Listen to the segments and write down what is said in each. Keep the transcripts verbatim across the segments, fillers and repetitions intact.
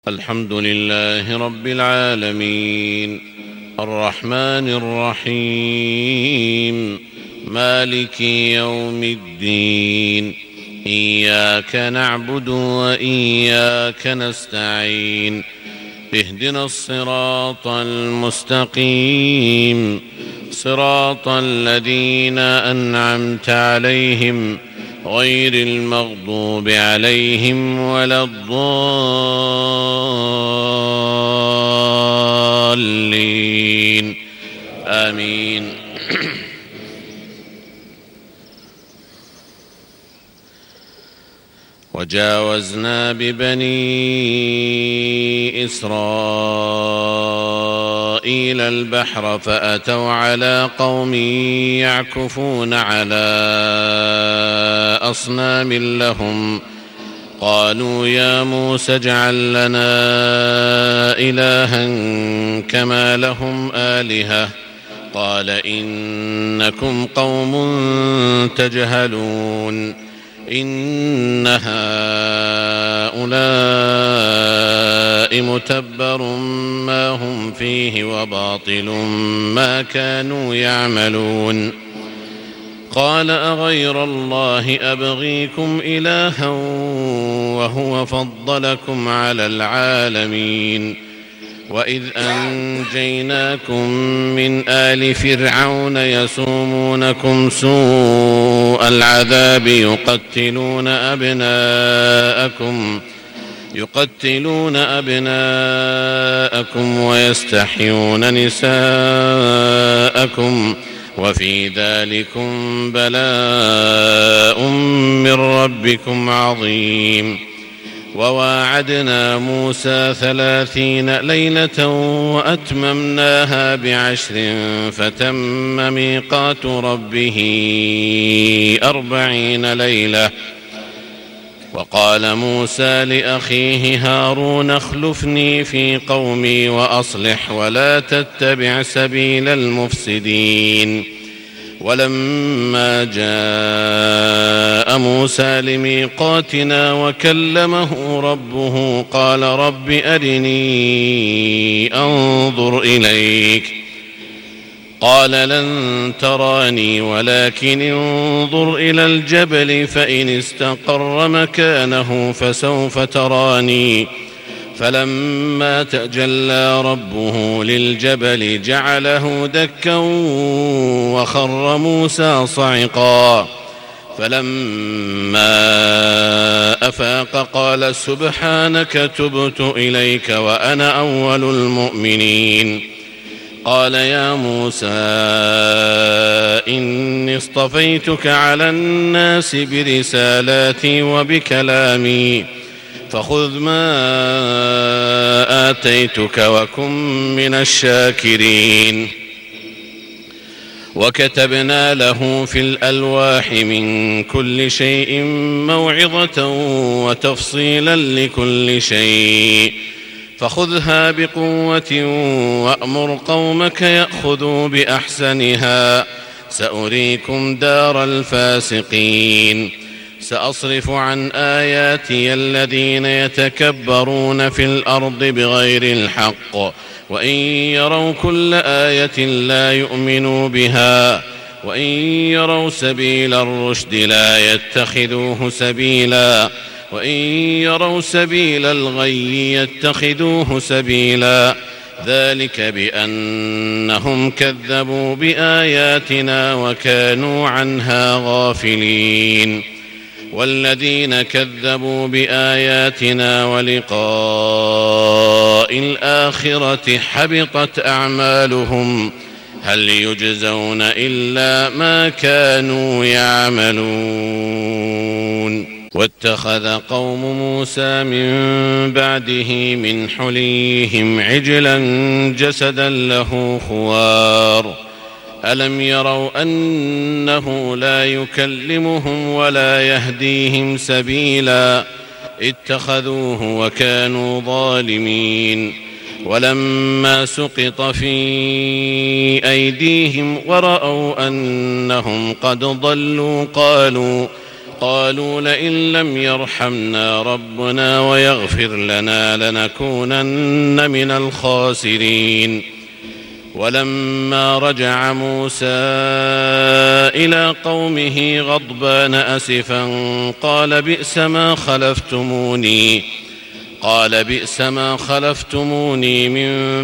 الحمد لله رب العالمين الرحمن الرحيم مالك يوم الدين إياك نعبد وإياك نستعين اهدنا الصراط المستقيم صراط الذين أنعمت عليهم غير المغضوب عليهم ولا الضالين آمين. وجاوزنا ببني إسرائيل البحر فأتوا على قوم يعكفون على أصنام لهم قالوا يا موسى اجعل لنا إلها كما لهم آلهة قال إنكم قوم تجهلون إن هؤلاء متبر ما هم فيه وباطل ما كانوا يعملون قال أغير الله أبغيكم إلها وهو فضلكم على العالمين وإذ أنجيناكم من آل فرعون يسومونكم سوء العذاب يقتلون أبناءكم يقتلون أبناءكم ويستحيون نساءكم وفي ذلكم بلاء من ربكم عظيم. وواعدنا موسى ثلاثين ليلة وأتممناها بعشر فتم ميقات ربه أربعين ليلة. وقال موسى لأخيه هارون اخلفني في قومي وأصلح ولا تتبع سبيل المفسدين. ولما جاء موسى لميقاتنا وكلمه ربه قال رب أرني أنظر إليك قال لن تراني ولكن انظر إلى الجبل فإن استقر مكانه فسوف تراني فلما تجلى ربه للجبل جعله دكا وخر موسى صعقا فلما أفاق قال سبحانك تبت إليك وأنا أول المؤمنين. قال يا موسى إني اصطفيتك على الناس برسالاتي وبكلامي فخذ ما آتيتك وكن من الشاكرين. وكتبنا له في الألواح من كل شيء موعظة وتفصيلا لكل شيء فخذها بقوة وأمر قومك يأخذوا بأحسنها سأريكم دار الفاسقين. سأصرف عن آياتي الذين يتكبرون في الأرض بغير الحق وإن يروا كل آية لا يؤمنوا بها وإن يروا سبيل الرشد لا يتخذوه سبيلا وإن يروا سبيل الغي يتخذوه سبيلا ذلك بأنهم كذبوا بآياتنا وكانوا عنها غافلين. والذين كذبوا بآياتنا ولقاء الآخرة حبطت أعمالهم هل يجزون إلا ما كانوا يعملون. واتخذ قوم موسى من بعده من حليهم عجلا جسدا له خوار ألم يروا أنه لا يكلمهم ولا يهديهم سبيلا اتخذوه وكانوا ظالمين. ولما سقط في أيديهم ورأوا أنهم قد ضلوا قالوا وقالوا لئن لم يرحمنا ربنا ويغفر لنا لنكونن من الخاسرين. ولما رجع موسى إلى قومه غضبان أسفا قال بئس ما خلفتموني قال بئس ما خلفتموني من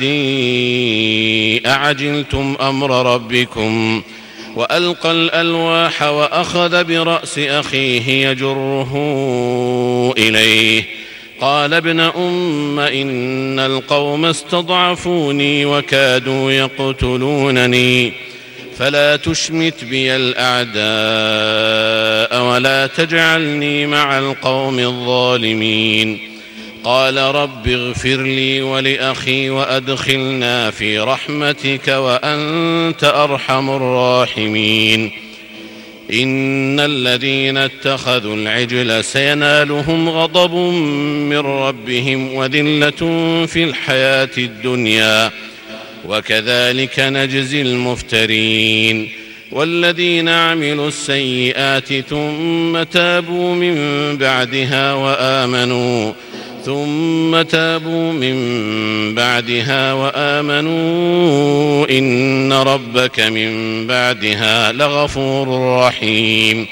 بعدي أعجلتم أمر ربكم وألقى الألواح وأخذ برأس أخيه يجره إليه قال ابن أم إن القوم استضعفوني وكادوا يقتلونني فلا تشمت بي الأعداء ولا تجعلني مع القوم الظالمين. قال رب اغفر لي ولأخي وأدخلنا في رحمتك وأنت أرحم الراحمين. إن الذين اتخذوا العجل سينالهم غضب من ربهم وذلة في الحياة الدنيا وكذلك نجزي المفترين. والذين عملوا السيئات ثم تابوا من بعدها وآمنوا ثم تابوا من بعدها وآمنوا إن ربك من بعدها لغفور رحيم.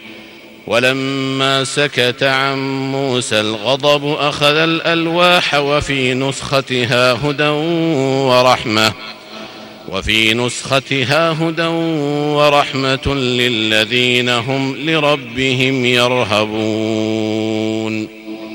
ولما سكت عن موسى الغضب أخذ الألواح وفي نسختها هدى ورحمة وفي نسختها هدى ورحمة للذين هم لربهم يرهبون.